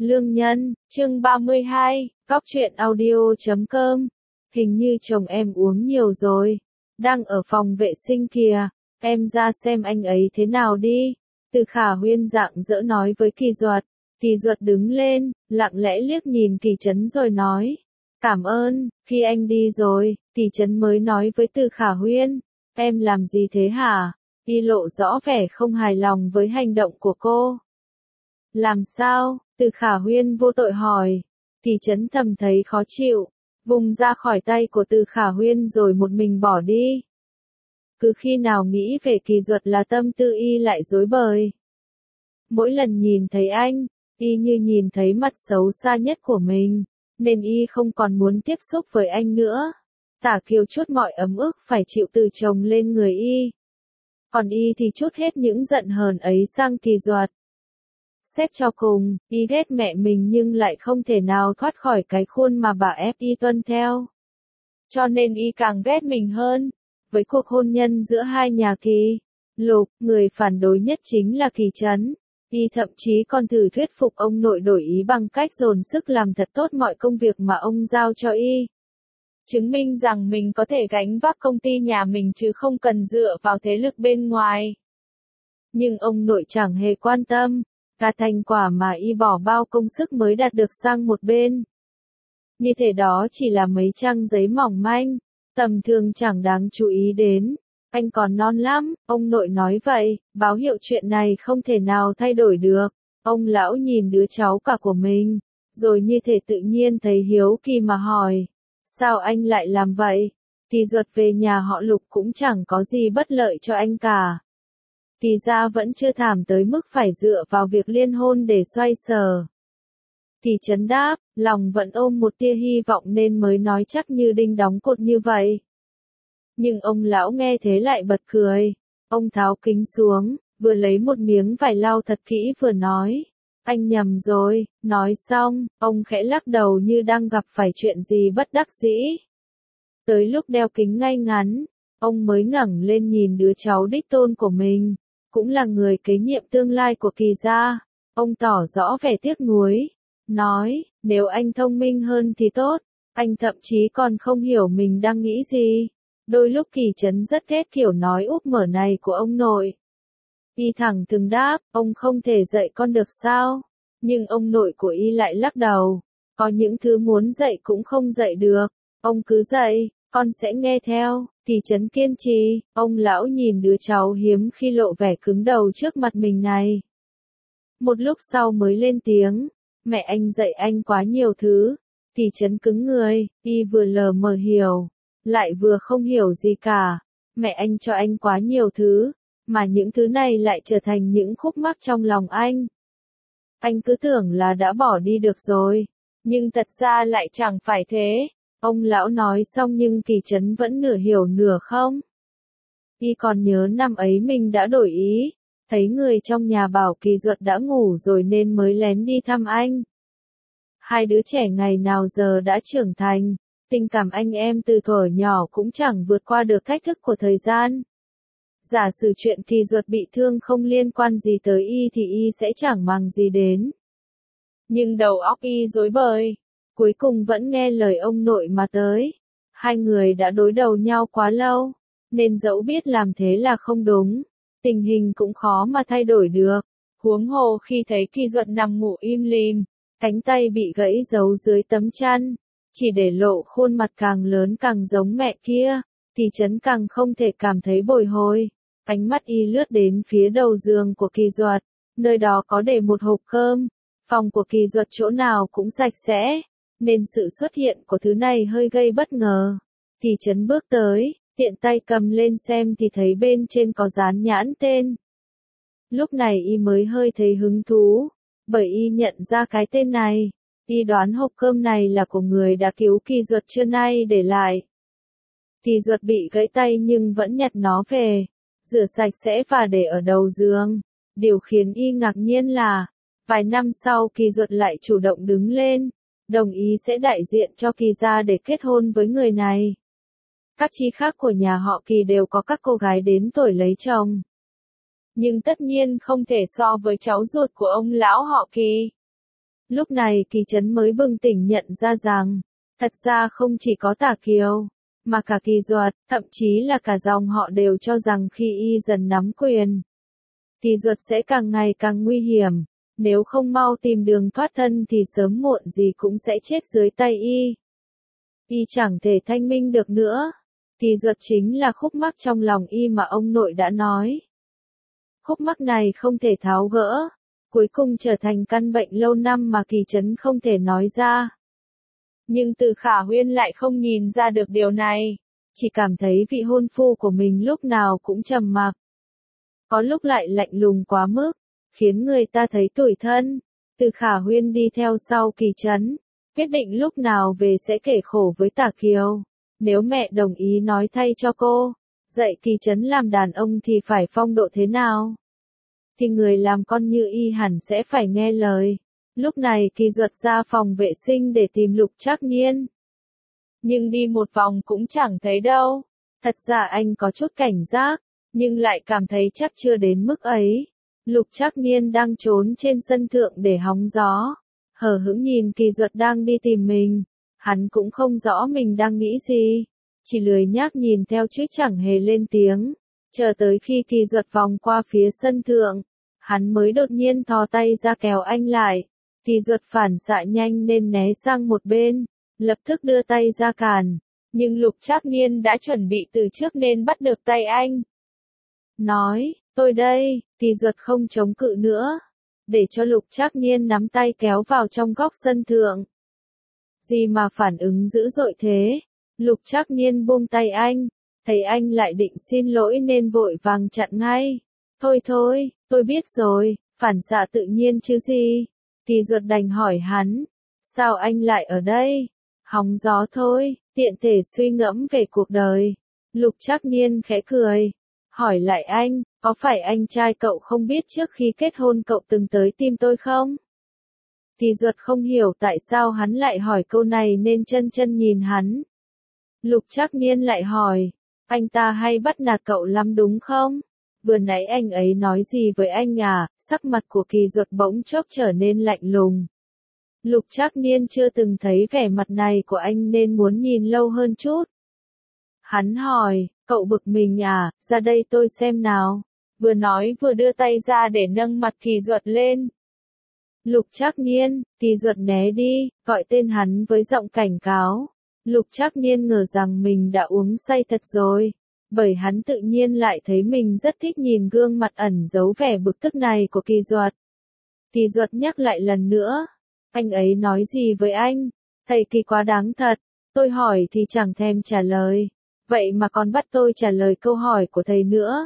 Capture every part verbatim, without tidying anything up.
Lương Nhân, chương ba mươi hai, Cóc truyện audio chấm com. Hình như chồng em uống nhiều rồi. Đang ở phòng vệ sinh kìa, em ra xem anh ấy thế nào đi. Từ Khả Huyên rạng rỡ nói với Kỳ Duật. Kỳ Duật đứng lên, lặng lẽ liếc nhìn Kỳ Trấn rồi nói. Cảm ơn, khi anh đi rồi, Kỳ Trấn mới nói với Từ Khả Huyên. Em làm gì thế hả? Y lộ rõ vẻ không hài lòng với hành động của cô. Làm sao? Từ Khả Huyên vô tội hỏi. Kỳ Trấn thầm thấy khó chịu, vùng ra khỏi tay của Từ Khả Huyên rồi một mình bỏ đi. Cứ khi nào nghĩ về Kỳ Duật là tâm tư y lại rối bời. Mỗi lần nhìn thấy anh, y như nhìn thấy mặt xấu xa nhất của mình, nên y không còn muốn tiếp xúc với anh nữa. Tả Kiều trút mọi ấm ức phải chịu từ chồng lên người y. Còn y thì trút hết những giận hờn ấy sang Kỳ Duật. Xét cho cùng, y ghét mẹ mình nhưng lại không thể nào thoát khỏi cái khuôn mà bà ép y tuân theo. Cho nên y càng ghét mình hơn. Với cuộc hôn nhân giữa hai nhà Kỳ, Lục, người phản đối nhất chính là Kỳ Trấn. Y thậm chí còn thử thuyết phục ông nội đổi ý bằng cách dồn sức làm thật tốt mọi công việc mà ông giao cho y. Chứng minh rằng mình có thể gánh vác công ty nhà mình chứ không cần dựa vào thế lực bên ngoài. Nhưng ông nội chẳng hề quan tâm. Cả thành quả mà y bỏ bao công sức mới đạt được sang một bên. Như thế đó chỉ là mấy trang giấy mỏng manh, tầm thường chẳng đáng chú ý đến. Anh còn non lắm, ông nội nói vậy, báo hiệu chuyện này không thể nào thay đổi được. Ông lão nhìn đứa cháu cả của mình, rồi như thể tự nhiên thấy hiếu kỳ mà hỏi. Sao anh lại làm vậy? Kỳ Duật về nhà họ Lục cũng chẳng có gì bất lợi cho anh cả. Kỳ gia vẫn chưa thảm tới mức phải dựa vào việc liên hôn để xoay sở. Kỳ Trấn đáp, lòng vẫn ôm một tia hy vọng nên mới nói chắc như đinh đóng cột như vậy. Nhưng ông lão nghe thế lại bật cười. Ông tháo kính xuống, vừa lấy một miếng vải lau thật kỹ vừa nói. Anh nhầm rồi, nói xong, ông khẽ lắc đầu như đang gặp phải chuyện gì bất đắc dĩ. Tới lúc đeo kính ngay ngắn, ông mới ngẩng lên nhìn đứa cháu đích tôn của mình. Cũng là người kế nhiệm tương lai của Kỳ gia. Ông tỏ rõ vẻ tiếc nuối, nói, nếu anh thông minh hơn thì tốt, anh thậm chí còn không hiểu mình đang nghĩ gì. Đôi lúc Kỳ Trấn rất ghét kiểu nói úp mở này của ông nội. Y thẳng thừng đáp, ông không thể dạy con được sao? Nhưng ông nội của y lại lắc đầu, có những thứ muốn dạy cũng không dạy được, ông cứ dạy, con sẽ nghe theo. Kỳ Trấn kiên trì, ông lão nhìn đứa cháu hiếm khi lộ vẻ cứng đầu trước mặt mình này. Một lúc sau mới lên tiếng, mẹ anh dạy anh quá nhiều thứ. Kỳ Trấn cứng người, y vừa lờ mờ hiểu, lại vừa không hiểu gì cả. Mẹ anh cho anh quá nhiều thứ, mà những thứ này lại trở thành những khúc mắc trong lòng anh. Anh cứ tưởng là đã bỏ đi được rồi, nhưng thật ra lại chẳng phải thế. Ông lão nói xong nhưng Kỳ Trấn vẫn nửa hiểu nửa không. Y còn nhớ năm ấy mình đã đổi ý, thấy người trong nhà bảo Kỳ Duật đã ngủ rồi nên mới lén đi thăm anh. Hai đứa trẻ ngày nào giờ đã trưởng thành, tình cảm anh em từ thuở nhỏ cũng chẳng vượt qua được thách thức của thời gian. Giả sử chuyện Kỳ Duật bị thương không liên quan gì tới y thì y sẽ chẳng màng gì đến. Nhưng đầu óc y rối bời. Cuối cùng vẫn nghe lời ông nội mà tới. Hai người đã đối đầu nhau quá lâu, nên dẫu biết làm thế là không đúng, tình hình cũng khó mà thay đổi được. Huống hồ khi thấy Kỳ Duật nằm ngủ im lìm, cánh tay bị gãy giấu dưới tấm chăn, chỉ để lộ khuôn mặt càng lớn càng giống mẹ kia, Kỳ Trấn càng không thể cảm thấy bồi hồi. Ánh mắt y lướt đến phía đầu giường của Kỳ Duật, nơi đó có để một hộp cơm. Phòng của Kỳ Duật chỗ nào cũng sạch sẽ, nên sự xuất hiện của thứ này hơi gây bất ngờ. Kỳ Trấn bước tới, tiện tay cầm lên xem thì thấy bên trên có dán nhãn tên. Lúc này y mới hơi thấy hứng thú, bởi y nhận ra cái tên này. Y đoán hộp cơm này là của người đã cứu Kỳ Duật trưa nay để lại. Kỳ Duật bị gãy tay nhưng vẫn nhặt nó về, rửa sạch sẽ và để ở đầu giường. Điều khiến y ngạc nhiên là, vài năm sau Kỳ Duật lại chủ động đứng lên, đồng ý sẽ đại diện cho Kỳ gia để kết hôn với người này. Các chi khác của nhà họ Kỳ đều có các cô gái đến tuổi lấy chồng. Nhưng tất nhiên không thể so với cháu ruột của ông lão họ Kỳ. Lúc này Kỳ Trấn mới bừng tỉnh nhận ra rằng, thật ra không chỉ có Tả Kiều, mà cả Kỳ Duật, thậm chí là cả dòng họ đều cho rằng khi y dần nắm quyền, Kỳ Duật sẽ càng ngày càng nguy hiểm, nếu không mau tìm đường thoát thân thì sớm muộn gì cũng sẽ chết dưới tay y. Y chẳng thể thanh minh được nữa. Kỳ Duật chính là khúc mắc trong lòng y mà ông nội đã nói. Khúc mắc này không thể tháo gỡ, cuối cùng trở thành căn bệnh lâu năm mà Kỳ Trấn không thể nói ra. Nhưng Từ Khả Huyên lại không nhìn ra được điều này, chỉ cảm thấy vị hôn phu của mình lúc nào cũng trầm mặc. Có lúc lại lạnh lùng quá mức, khiến người ta thấy tủi thân. Từ Khả Huyên đi theo sau Kỳ Trấn, quyết định lúc nào về sẽ kể khổ với Tả Kiều. Nếu mẹ đồng ý nói thay cho cô, dạy Kỳ Trấn làm đàn ông thì phải phong độ thế nào? Thì người làm con như y hẳn sẽ phải nghe lời. Lúc này Kỳ Duật ra phòng vệ sinh để tìm Lục Trác Niên. Nhưng đi một vòng cũng chẳng thấy đâu. Thật ra anh có chút cảnh giác, nhưng lại cảm thấy chắc chưa đến mức ấy. Lục Trác Niên đang trốn trên sân thượng để hóng gió, hờ hững nhìn Kỳ Duật đang đi tìm mình. Hắn cũng không rõ mình đang nghĩ gì, chỉ lười nhác nhìn theo chứ chẳng hề lên tiếng. Chờ tới khi Kỳ Duật vòng qua phía sân thượng, hắn mới đột nhiên thò tay ra kéo anh lại. Kỳ Duật phản xạ nhanh nên né sang một bên, lập tức đưa tay ra cản. Nhưng Lục Trác Niên đã chuẩn bị từ trước nên bắt được tay anh. Nói, tôi đây, Kỳ Duật không chống cự nữa, để cho Lục Trác Niên nắm tay kéo vào trong góc sân thượng. Gì mà phản ứng dữ dội thế? Lục Trác Niên buông tay anh, thấy anh lại định xin lỗi nên vội vàng chặn ngay. Thôi thôi, tôi biết rồi, phản xạ tự nhiên chứ gì. Kỳ Duật đành hỏi hắn, sao anh lại ở đây? Hóng gió thôi, tiện thể suy ngẫm về cuộc đời. Lục Trác Niên khẽ cười, hỏi lại anh, có phải anh trai cậu không biết trước khi kết hôn cậu từng tới tìm tôi không? Kỳ Duật không hiểu tại sao hắn lại hỏi câu này nên chân chân nhìn hắn. Lục Trác Niên lại hỏi, anh ta hay bắt nạt cậu lắm đúng không? Vừa nãy anh ấy nói gì với anh à? Sắc mặt của Kỳ Duật bỗng chốc trở nên lạnh lùng. Lục Trác Niên chưa từng thấy vẻ mặt này của anh nên muốn nhìn lâu hơn chút. Hắn hỏi, cậu bực mình à, ra đây tôi xem nào. Vừa nói vừa đưa tay ra để nâng mặt Kỳ Duật lên. Lục Trác Niên, Kỳ Duật né đi, gọi tên hắn với giọng cảnh cáo. Lục Trác Niên ngờ rằng mình đã uống say thật rồi, bởi hắn tự nhiên lại thấy mình rất thích nhìn gương mặt ẩn giấu vẻ bực tức này của Kỳ Duật. Kỳ Duật nhắc lại lần nữa, anh ấy nói gì với anh? Thầy Kỳ quá đáng thật, tôi hỏi thì chẳng thèm trả lời, vậy mà còn bắt tôi trả lời câu hỏi của thầy nữa.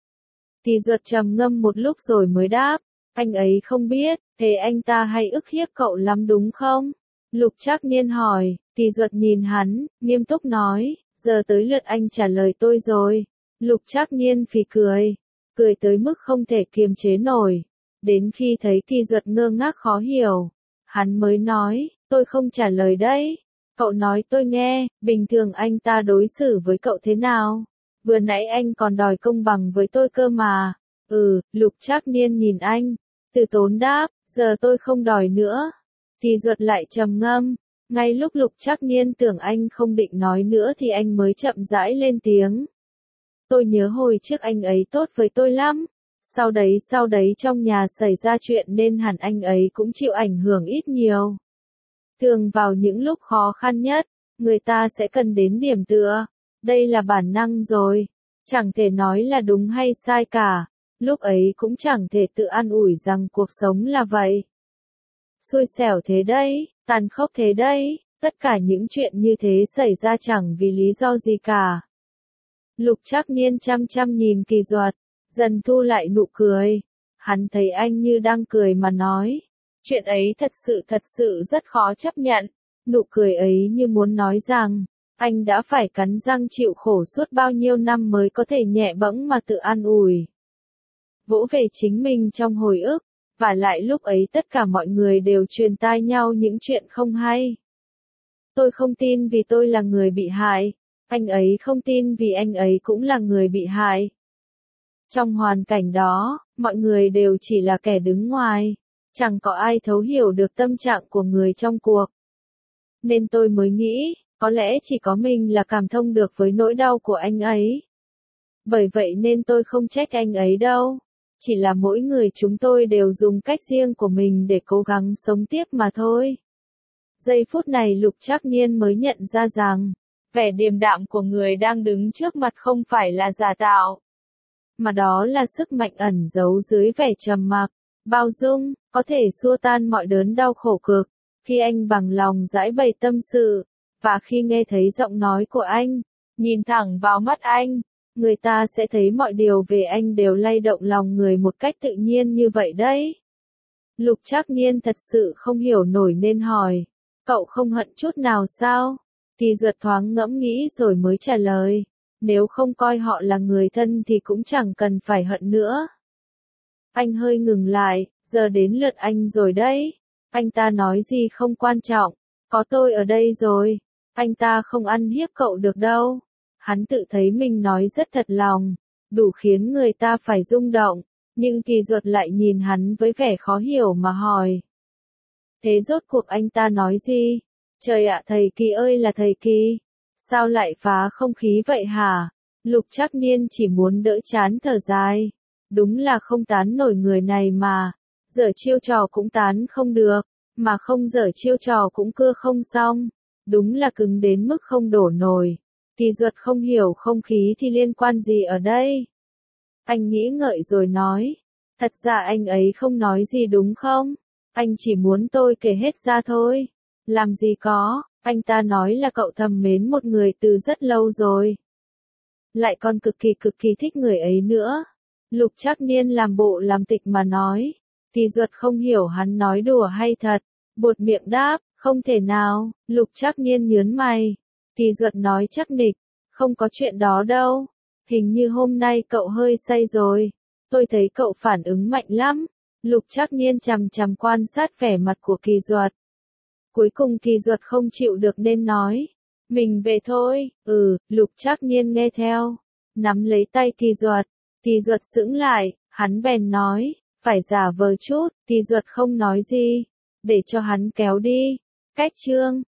Kỳ Duật trầm ngâm một lúc rồi mới đáp, anh ấy không biết, thế anh ta hay ức hiếp cậu lắm đúng không? Lục Trác Niên hỏi, Kỳ Duật nhìn hắn, nghiêm túc nói, giờ tới lượt anh trả lời tôi rồi. Lục Trác Niên phì cười, cười tới mức không thể kiềm chế nổi. Đến khi thấy Kỳ Duật ngơ ngác khó hiểu, hắn mới nói, tôi không trả lời đấy. Cậu nói tôi nghe, bình thường anh ta đối xử với cậu thế nào? Vừa nãy anh còn đòi công bằng với tôi cơ mà. Ừ, Lục Trác Niên nhìn anh, từ tốn đáp, giờ tôi không đòi nữa. Kỳ Duật lại trầm ngâm, ngay lúc Lục Trác Niên tưởng anh không định nói nữa thì anh mới chậm rãi lên tiếng. Tôi nhớ hồi trước anh ấy tốt với tôi lắm, sau đấy sau đấy trong nhà xảy ra chuyện nên hẳn anh ấy cũng chịu ảnh hưởng ít nhiều. Thường vào những lúc khó khăn nhất, người ta sẽ cần đến điểm tựa, đây là bản năng rồi, chẳng thể nói là đúng hay sai cả, lúc ấy cũng chẳng thể tự an ủi rằng cuộc sống là vậy. Xui xẻo thế đấy, tàn khốc thế đấy, tất cả những chuyện như thế xảy ra chẳng vì lý do gì cả. Lục Trác Niên chăm chăm nhìn Kỳ Duật, dần thu lại nụ cười. Hắn thấy anh như đang cười mà nói, chuyện ấy thật sự thật sự rất khó chấp nhận. Nụ cười ấy như muốn nói rằng, anh đã phải cắn răng chịu khổ suốt bao nhiêu năm mới có thể nhẹ bẫng mà tự an ủi. Vỗ về chính mình trong hồi ức. Và lại lúc ấy tất cả mọi người đều truyền tai nhau những chuyện không hay. Tôi không tin vì tôi là người bị hại, anh ấy không tin vì anh ấy cũng là người bị hại. Trong hoàn cảnh đó, mọi người đều chỉ là kẻ đứng ngoài, Chẳng có ai thấu hiểu được tâm trạng của người trong cuộc. Nên tôi mới nghĩ, có lẽ chỉ có mình là cảm thông được với nỗi đau của anh ấy. Bởi vậy nên tôi không trách anh ấy đâu. Chỉ là mỗi người chúng tôi đều dùng cách riêng của mình để cố gắng sống tiếp mà thôi. Giây phút này Lục Trác Niên mới nhận ra rằng, vẻ điềm đạm của người đang đứng trước mặt không phải là giả tạo, mà đó là sức mạnh ẩn giấu dưới vẻ trầm mặc, bao dung, có thể xua tan mọi đớn đau khổ cực. Khi anh bằng lòng giải bày tâm sự, và khi nghe thấy giọng nói của anh, nhìn thẳng vào mắt anh, người ta sẽ thấy mọi điều về anh đều lay động lòng người một cách tự nhiên như vậy đấy. Lục Trác Niên thật sự không hiểu nổi nên hỏi, cậu không hận chút nào sao? Kỳ Duật thoáng ngẫm nghĩ rồi mới trả lời, nếu không coi họ là người thân thì cũng chẳng cần phải hận nữa. Anh hơi ngừng lại, giờ đến lượt anh rồi đấy. Anh ta nói gì không quan trọng, có tôi ở đây rồi. Anh ta không ăn hiếp cậu được đâu. Hắn tự thấy mình nói rất thật lòng, đủ khiến người ta phải rung động, nhưng Kỳ Duật lại nhìn hắn với vẻ khó hiểu mà hỏi. Thế rốt cuộc anh ta nói gì? Trời ạ, thầy Kỳ ơi là thầy Kỳ, sao lại phá không khí vậy hả? Lục Trác Niên chỉ muốn đỡ chán thở dài, đúng là không tán nổi người này mà, giở chiêu trò cũng tán không được, mà không giở chiêu trò cũng cưa không xong, đúng là cứng đến mức không đổ nổi. Kỳ Duật không hiểu không khí thì liên quan gì ở đây? Anh nghĩ ngợi rồi nói, thật ra anh ấy không nói gì đúng không? Anh chỉ muốn tôi kể hết ra thôi. Làm gì có, anh ta nói là cậu thầm mến một người từ rất lâu rồi. Lại còn cực kỳ cực kỳ thích người ấy nữa. Lục Trác Niên làm bộ làm tịch mà nói. Kỳ Duật không hiểu hắn nói đùa hay thật. Buột miệng đáp, không thể nào. Lục Trác Niên nhớn mày. Kỳ Duật nói chắc nịch, không có chuyện đó đâu. Hình như hôm nay cậu hơi say rồi. Tôi thấy cậu phản ứng mạnh lắm. Lục Trác Niên chằm chằm quan sát vẻ mặt của Kỳ Duật. Cuối cùng Kỳ Duật không chịu được nên nói, mình về thôi. Ừ, Lục Trác Niên nghe theo, nắm lấy tay Kỳ Duật. Kỳ Duật sững lại, hắn bèn nói, phải giả vờ chút. Kỳ Duật không nói gì, để cho hắn kéo đi. Cách chương